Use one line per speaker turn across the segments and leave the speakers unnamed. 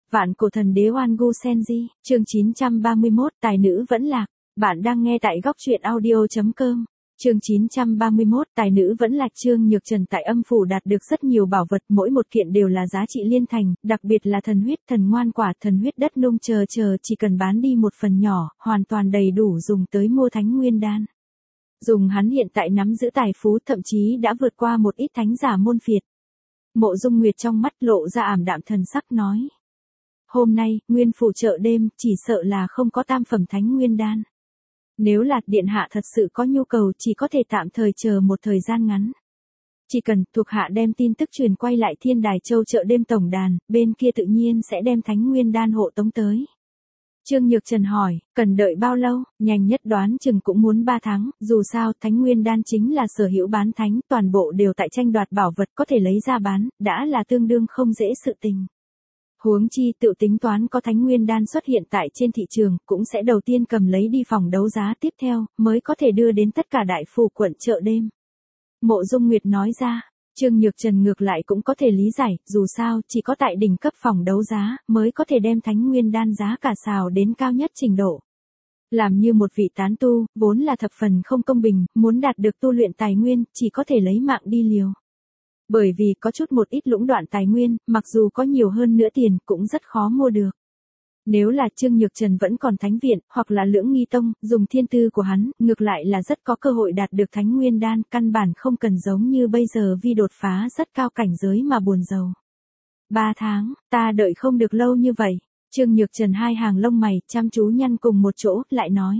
Vạn cổ thần đế Oan Gu Senji, chương 931, tài nữ vẫn lạc. Bạn đang nghe tại góc truyện audio.com. Chương 931, tài nữ vẫn lạc. Trương Nhược Trần tại âm phủ đạt được rất nhiều bảo vật, mỗi một kiện đều là giá trị liên thành, đặc biệt là thần huyết, thần ngoan quả, thần huyết đất nung chờ, chỉ cần bán đi một phần nhỏ, hoàn toàn đầy đủ dùng tới mua Thánh Nguyên Đan. Dùng hắn hiện tại nắm giữ tài phú, thậm chí đã vượt qua một ít thánh giả môn phiệt. Mộ Dung Nguyệt trong mắt lộ ra ảm đạm thần sắc nói. Hôm nay, nguyên phủ chợ đêm, chỉ sợ là không có tam phẩm Thánh Nguyên Đan. Nếu là điện hạ thật sự có nhu cầu, chỉ có thể tạm thời chờ một thời gian ngắn. Chỉ cần thuộc hạ đem tin tức truyền quay lại Thiên Đài Châu chợ đêm tổng đàn, bên kia tự nhiên sẽ đem Thánh Nguyên Đan hộ tống tới. Trương Nhược Trần hỏi, cần đợi bao lâu? Nhanh nhất đoán chừng cũng muốn 3 tháng, dù sao Thánh Nguyên Đan chính là sở hữu bán thánh, toàn bộ đều tại tranh đoạt bảo vật, có thể lấy ra bán, đã là tương đương không dễ sự tình. Huống chi tự tính toán có Thánh Nguyên Đan xuất hiện tại trên thị trường, cũng sẽ đầu tiên cầm lấy đi phòng đấu giá tiếp theo, mới có thể đưa đến tất cả đại phủ quận chợ đêm. Mộ Dung Nguyệt nói ra, Trương Nhược Trần ngược lại cũng có thể lý giải, dù sao, chỉ có tại đỉnh cấp phòng đấu giá, mới có thể đem Thánh Nguyên Đan giá cả xào đến cao nhất trình độ. Làm như một vị tán tu, vốn là thập phần không công bình, muốn đạt được tu luyện tài nguyên, chỉ có thể lấy mạng đi liều. Bởi vì có chút một ít lũng đoạn tài nguyên, mặc dù có nhiều hơn nữa tiền, cũng rất khó mua được. Nếu là Trương Nhược Trần vẫn còn thánh viện, hoặc là Lưỡng Nghi Tông, dùng thiên tư của hắn, ngược lại là rất có cơ hội đạt được Thánh Nguyên Đan, căn bản không cần giống như bây giờ vì đột phá rất cao cảnh giới mà buồn rầu. 3 tháng, ta đợi không được lâu như vậy. Trương Nhược Trần hai hàng lông mày, chăm chú nhăn cùng một chỗ, lại nói.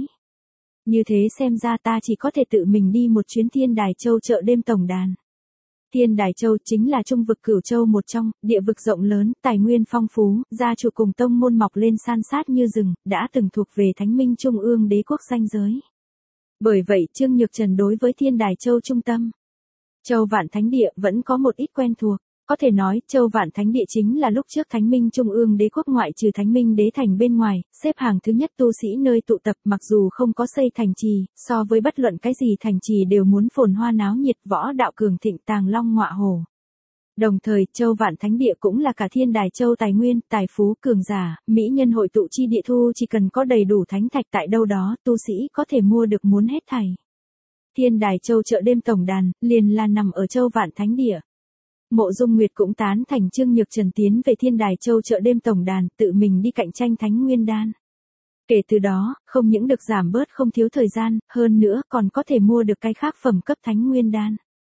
Như thế xem ra ta chỉ có thể tự mình đi một chuyến Thiên Đài Châu chợ đêm tổng đàn. Thiên Đài Châu chính là trung vực Cửu Châu một trong, địa vực rộng lớn, tài nguyên phong phú, gia chủ cùng tông môn mọc lên san sát như rừng, đã từng thuộc về Thánh Minh Trung ương đế quốc ranh giới. Bởi vậy Trương Nhược Trần đối với Thiên Đài Châu trung tâm, Châu Vạn Thánh Địa vẫn có một ít quen thuộc. Có thể nói, Châu Vạn Thánh Địa chính là lúc trước Thánh Minh Trung ương đế quốc ngoại trừ Thánh Minh Đế Thành bên ngoài, xếp hàng thứ nhất tu sĩ nơi tụ tập, mặc dù không có xây thành trì, so với bất luận cái gì thành trì đều muốn phồn hoa náo nhiệt, võ đạo cường thịnh, tàng long ngọa hổ. Đồng thời, Châu Vạn Thánh Địa cũng là cả Thiên Đài Châu tài nguyên, tài phú, cường giả, mỹ nhân hội tụ chi địa thu, chỉ cần có đầy đủ thánh thạch tại đâu đó, tu sĩ có thể mua được muốn hết thảy. Thiên Đài Châu chợ đêm tổng đàn, liền là nằm ở Châu Vạn Thánh Địa. Mộ Dung Nguyệt cũng tán thành Trương Nhược Trần tiến về Thiên Đài Châu chợ đêm tổng đàn, tự mình đi cạnh tranh Thánh Nguyên Đan. Kể từ đó, không những được giảm bớt không thiếu thời gian, hơn nữa còn có thể mua được cái khác phẩm cấp Thánh Nguyên Đan.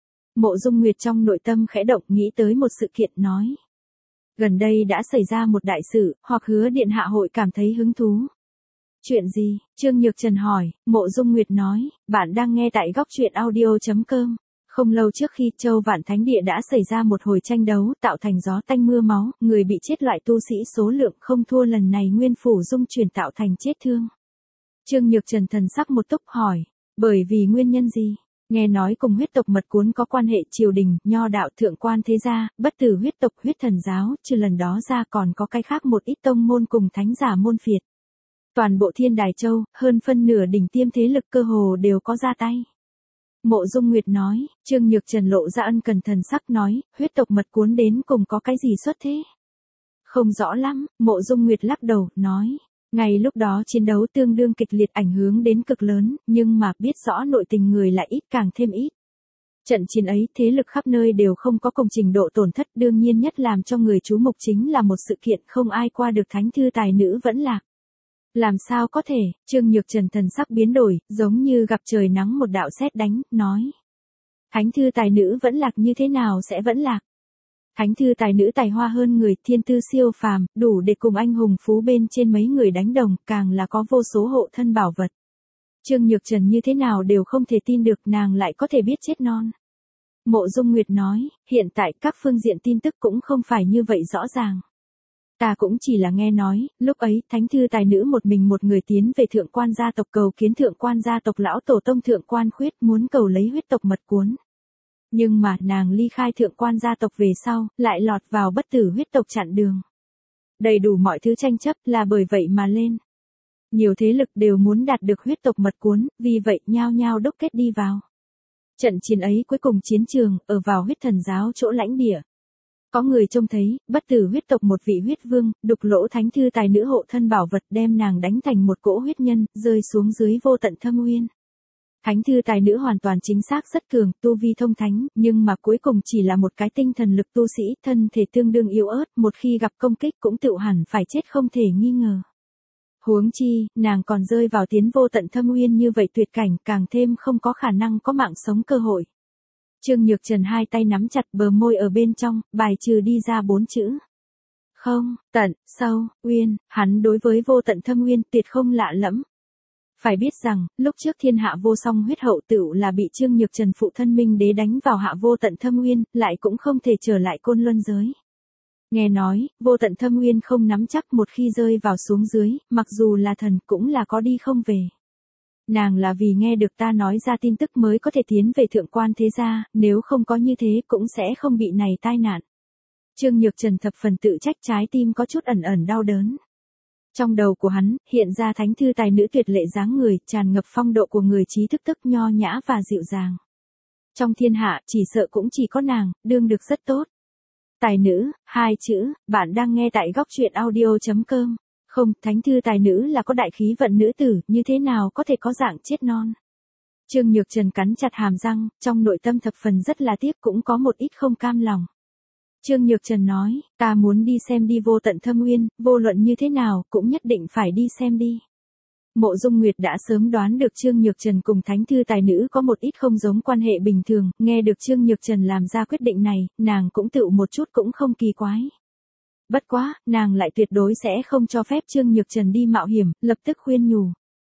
Mộ Dung Nguyệt trong nội tâm khẽ động, nghĩ tới một sự kiện nói. Gần đây đã xảy ra một đại sự, hoặc hứa điện hạ hội cảm thấy hứng thú. Chuyện gì? Trương Nhược Trần hỏi. Mộ Dung Nguyệt nói, bạn đang nghe tại góc truyện audio.com. Không lâu trước khi Châu Vạn Thánh Địa đã xảy ra một hồi tranh đấu, tạo thành gió tanh mưa máu, người bị chết loại tu sĩ số lượng không thua lần này nguyên phủ dung chuyển tạo thành chết thương. Trương Nhược Trần thần sắc một túc hỏi, bởi vì nguyên nhân gì? Nghe nói cùng huyết tộc mật cuốn có quan hệ, triều đình, nho đạo, thượng quan thế gia, bất tử huyết tộc, huyết thần giáo, trừ lần đó ra còn có cái khác một ít tông môn cùng thánh giả môn phiệt. Toàn bộ Thiên Đài Châu, hơn phân nửa đỉnh tiêm thế lực cơ hồ đều có ra tay. Mộ Dung Nguyệt nói. Trương Nhược Trần lộ ra ân cần thần sắc nói, huyết tộc mật cuốn đến cùng có cái gì xuất thế? Không rõ lắm. Mộ Dung Nguyệt lắc đầu, nói. Ngay lúc đó chiến đấu tương đương kịch liệt, ảnh hưởng đến cực lớn, nhưng mà biết rõ nội tình người lại ít càng thêm ít. Trận chiến ấy, thế lực khắp nơi đều không có cùng trình độ tổn thất, đương nhiên nhất làm cho người chú mục chính là một sự kiện không ai qua được thánh thư tài nữ vẫn lạc. Làm sao có thể? Trương Nhược Trần thần sắc biến đổi, giống như gặp trời nắng một đạo sét đánh, nói. Thánh thư tài nữ vẫn lạc như thế nào sẽ vẫn lạc? Thánh thư tài nữ tài hoa hơn người, thiên tư siêu phàm, đủ để cùng anh hùng phú bên trên mấy người đánh đồng, càng là có vô số hộ thân bảo vật. Trương Nhược Trần như thế nào đều không thể tin được nàng lại có thể biết chết non. Mộ Dung Nguyệt nói, hiện tại các phương diện tin tức cũng không phải như vậy rõ ràng. Ta cũng chỉ là nghe nói, lúc ấy, thánh thư tài nữ một mình một người tiến về thượng quan gia tộc cầu kiến thượng quan gia tộc lão tổ tông thượng quan khuyết, muốn cầu lấy huyết tộc mật cuốn. Nhưng mà nàng ly khai thượng quan gia tộc về sau, lại lọt vào bất tử huyết tộc chặn đường. Đầy đủ mọi thứ tranh chấp là bởi vậy mà lên. Nhiều thế lực đều muốn đạt được huyết tộc mật cuốn, vì vậy nhao nhao đúc kết đi vào. Trận chiến ấy cuối cùng chiến trường, ở vào huyết thần giáo chỗ lãnh địa. Có người trông thấy, bất tử huyết tộc một vị huyết vương, đục lỗ thánh thư tài nữ hộ thân bảo vật đem nàng đánh thành một cỗ huyết nhân, rơi xuống dưới vô tận thâm uyên. Thánh thư tài nữ hoàn toàn chính xác rất cường, tu vi thông thánh, nhưng mà cuối cùng chỉ là một cái tinh thần lực tu sĩ, thân thể tương đương yếu ớt, một khi gặp công kích cũng tự hẳn phải chết không thể nghi ngờ. Huống chi, nàng còn rơi vào tiến vô tận thâm uyên như vậy tuyệt cảnh, càng thêm không có khả năng có mạng sống cơ hội. Trương Nhược Trần hai tay nắm chặt bờ môi ở bên trong, bài trừ đi ra 4 chữ. Không, tận, sâu, uyên, hắn đối với vô tận thâm uyên tuyệt không lạ lẫm. Phải biết rằng, lúc trước thiên hạ vô song huyết hậu tựu là bị Trương Nhược Trần phụ thân Minh Đế đánh vào hạ vô tận thâm uyên, lại cũng không thể trở lại côn luân giới. Nghe nói, vô tận thâm uyên không nắm chắc một khi rơi vào xuống dưới, mặc dù là thần cũng là có đi không về. Nàng là vì nghe được ta nói ra tin tức mới có thể tiến về thượng quan thế gia, nếu không có như thế cũng sẽ không bị này tai nạn. Trương Nhược Trần thập phần tự trách, trái tim có chút ẩn ẩn đau đớn. Trong đầu của hắn, hiện ra thánh thư tài nữ tuyệt lệ dáng người, tràn ngập phong độ của người trí thức tức nho nhã và dịu dàng. Trong thiên hạ, chỉ sợ cũng chỉ có nàng, đương được rất tốt. Tài nữ, 2 chữ, bạn đang nghe tại góc truyện audio.com. Không, thánh thư tài nữ là có đại khí vận nữ tử, như thế nào có thể có dạng chết non. Trương Nhược Trần cắn chặt hàm răng, trong nội tâm thập phần rất là tiếc, cũng có một ít không cam lòng. Trương Nhược Trần nói, ta muốn đi xem đi vô tận thâm uyên, vô luận như thế nào, cũng nhất định phải đi xem đi. Mộ Dung Nguyệt đã sớm đoán được Trương Nhược Trần cùng thánh thư tài nữ có một ít không giống quan hệ bình thường, nghe được Trương Nhược Trần làm ra quyết định này, nàng cũng tựu một chút cũng không kỳ quái. Bất quá, nàng lại tuyệt đối sẽ không cho phép Trương Nhược Trần đi mạo hiểm, lập tức khuyên nhủ.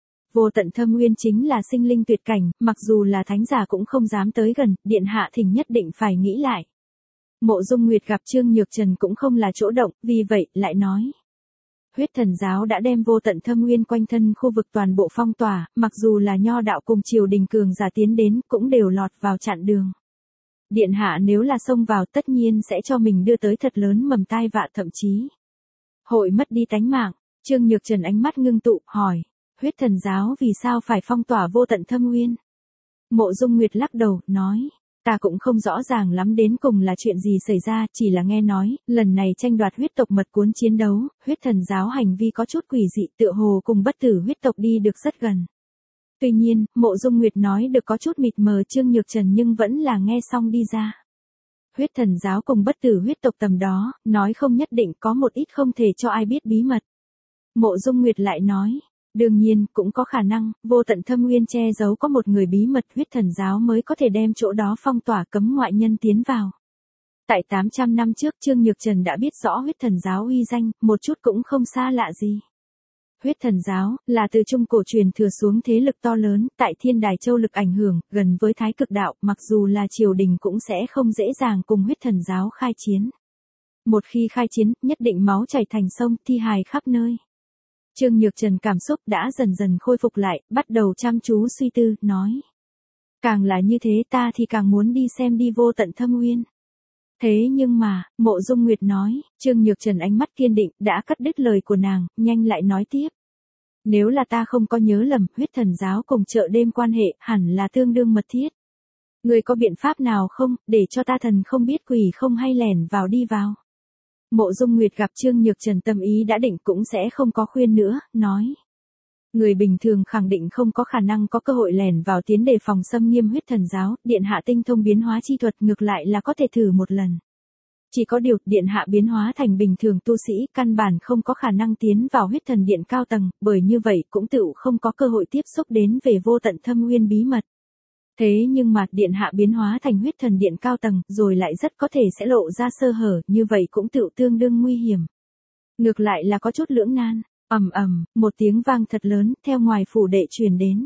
Vô tận thâm uyên chính là sinh linh tuyệt cảnh, mặc dù là thánh giả cũng không dám tới gần, điện hạ thỉnh nhất định phải nghĩ lại. Mộ Dung Nguyệt gặp Trương Nhược Trần cũng không là chỗ động, vì vậy, lại nói. Huyết thần giáo đã đem vô tận thâm uyên quanh thân khu vực toàn bộ phong tỏa, mặc dù là nho đạo cùng triều đình cường giả tiến đến, cũng đều lọt vào chặn đường. Điện hạ nếu là xông vào tất nhiên sẽ cho mình đưa tới thật lớn mầm tai vạ, thậm chí hội mất đi tánh mạng. Trương Nhược Trần ánh mắt ngưng tụ, hỏi, huyết thần giáo vì sao phải phong tỏa vô tận thâm uyên? Mộ Dung Nguyệt lắc đầu, nói, ta cũng không rõ ràng lắm đến cùng là chuyện gì xảy ra, chỉ là nghe nói, lần này tranh đoạt huyết tộc mật cuốn chiến đấu, huyết thần giáo hành vi có chút quỷ dị, tựa hồ cùng bất tử huyết tộc đi được rất gần. Tuy nhiên, Mộ Dung Nguyệt nói được có chút mịt mờ, Trương Nhược Trần nhưng vẫn là nghe xong đi ra. Huyết thần giáo cùng bất tử huyết tộc tầm đó, nói không nhất định có một ít không thể cho ai biết bí mật. Mộ Dung Nguyệt lại nói, đương nhiên, cũng có khả năng, vô tận thâm uyên che giấu có một người bí mật, huyết thần giáo mới có thể đem chỗ đó phong tỏa cấm ngoại nhân tiến vào. Tại 800 năm trước Trương Nhược Trần đã biết rõ huyết thần giáo uy danh, một chút cũng không xa lạ gì. Huyết thần giáo, là từ trung cổ truyền thừa xuống thế lực to lớn, tại Thiên Đài Châu lực ảnh hưởng, gần với Thái Cực Đạo, mặc dù là triều đình cũng sẽ không dễ dàng cùng huyết thần giáo khai chiến. Một khi khai chiến, nhất định máu chảy thành sông, thi hài khắp nơi. Trương Nhược Trần cảm xúc đã dần dần khôi phục lại, bắt đầu chăm chú suy tư, nói. Càng là như thế ta thì càng muốn đi xem đi vô tận thâm uyên. Thế nhưng mà, Mộ Dung Nguyệt nói, Trương Nhược Trần ánh mắt kiên định, đã cắt đứt lời của nàng, nhanh lại nói tiếp. Nếu là ta không có nhớ lầm, huyết thần giáo cùng chợ đêm quan hệ, hẳn là tương đương mật thiết. Người có biện pháp nào không, để cho ta thần không biết quỷ không hay lẻn vào đi vào. Mộ Dung Nguyệt gặp Trương Nhược Trần tâm ý đã định cũng sẽ không có khuyên nữa, nói. Người bình thường khẳng định không có khả năng có cơ hội lẻn vào tiến đề phòng xâm nghiêm huyết thần giáo, điện hạ tinh thông biến hóa chi thuật ngược lại là có thể thử một lần. Chỉ có điều, điện hạ biến hóa thành bình thường tu sĩ, căn bản không có khả năng tiến vào huyết thần điện cao tầng, bởi như vậy cũng tựu không có cơ hội tiếp xúc đến về vô tận thâm uyên bí mật. Thế nhưng mà, điện hạ biến hóa thành huyết thần điện cao tầng, rồi lại rất có thể sẽ lộ ra sơ hở, như vậy cũng tựu tương đương nguy hiểm. Ngược lại là có chút lưỡng nan. Ầm ầm, một tiếng vang thật lớn, theo ngoài phủ đệ truyền đến.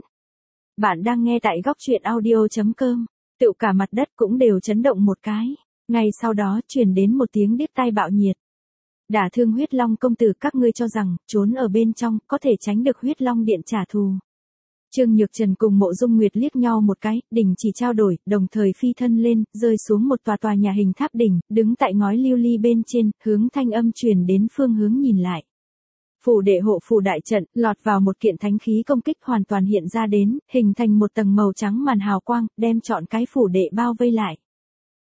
Bạn đang nghe tại góc truyện audio.com, tựu cả mặt đất cũng đều chấn động một cái. Ngay sau đó truyền đến một tiếng điếc tai bạo nhiệt. Đả thương huyết long công tử, các ngươi cho rằng, trốn ở bên trong, có thể tránh được huyết long điện trả thù. Trương Nhược Trần cùng Mộ Dung Nguyệt liếc nhau một cái, đình chỉ trao đổi, đồng thời phi thân lên, rơi xuống một tòa nhà hình tháp đỉnh, đứng tại ngói lưu ly bên trên, hướng thanh âm truyền đến phương hướng nhìn lại. Phủ đệ hộ phủ đại trận, lọt vào một kiện thánh khí công kích hoàn toàn hiện ra đến, hình thành một tầng màu trắng màn hào quang, đem trọn cái phủ đệ bao vây lại.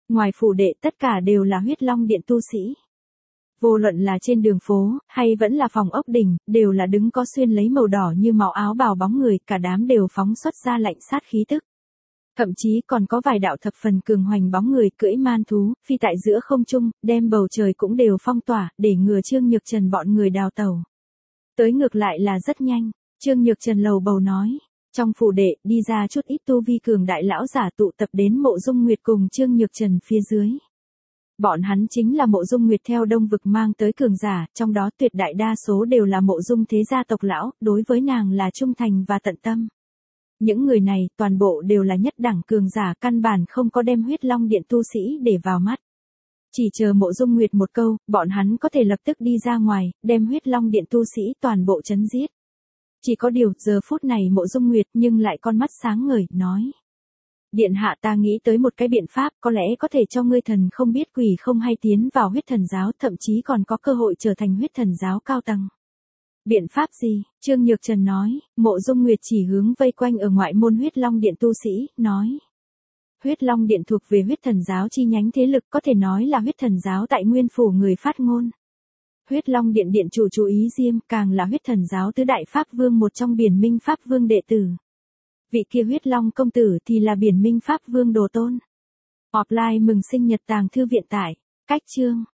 Ngoài phủ đệ tất cả đều là huyết long điện tu sĩ. Vô luận là trên đường phố, hay vẫn là phòng ốc đỉnh, đều là đứng có xuyên lấy màu đỏ như màu áo bào bóng người, cả đám đều phóng xuất ra lạnh sát khí tức. Thậm chí còn có vài đạo thập phần cường hoành bóng người cưỡi man thú, phi tại giữa không trung, đem bầu trời cũng đều phong tỏa, để ngừa Trương Nhược Trần bọn người đào tẩu. Tới ngược lại là rất nhanh, Trương Nhược Trần lầu bầu nói. Trong phủ đệ, đi ra chút ít tu vi cường đại lão giả tụ tập đến Mộ Dung Nguyệt cùng Trương Nhược Trần phía dưới. Bọn hắn chính là Mộ Dung Nguyệt theo Đông Vực mang tới cường giả, trong đó tuyệt đại đa số đều là Mộ Dung thế gia tộc lão, đối với nàng là trung thành và tận tâm. Những người này, toàn bộ đều là nhất đẳng cường giả, căn bản không có đem huyết long điện tu sĩ để vào mắt. Chỉ chờ Mộ Dung Nguyệt một câu, bọn hắn có thể lập tức đi ra ngoài, đem huyết long điện tu sĩ toàn bộ chấn giết. Chỉ có điều, giờ phút này Mộ Dung Nguyệt nhưng lại con mắt sáng ngời, nói. Điện hạ, ta nghĩ tới một cái biện pháp, có lẽ có thể cho ngươi thần không biết quỷ không hay tiến vào huyết thần giáo, thậm chí còn có cơ hội trở thành huyết thần giáo cao tầng. Biện pháp gì? Trương Nhược Trần nói. Mộ Dung Nguyệt chỉ hướng vây quanh ở ngoại môn huyết long điện tu sĩ, nói. Huyết long điện thuộc về huyết thần giáo chi nhánh thế lực, có thể nói là huyết thần giáo tại nguyên phủ người phát ngôn. Huyết long điện điện chủ chú Ý Diêm, càng là huyết thần giáo tứ đại pháp vương một trong Biển Minh Pháp Vương đệ tử. Vị kia huyết long công tử thì là Biển Minh Pháp Vương đồ tôn. Offline mừng sinh nhật Tàng Thư Viện tại cách chương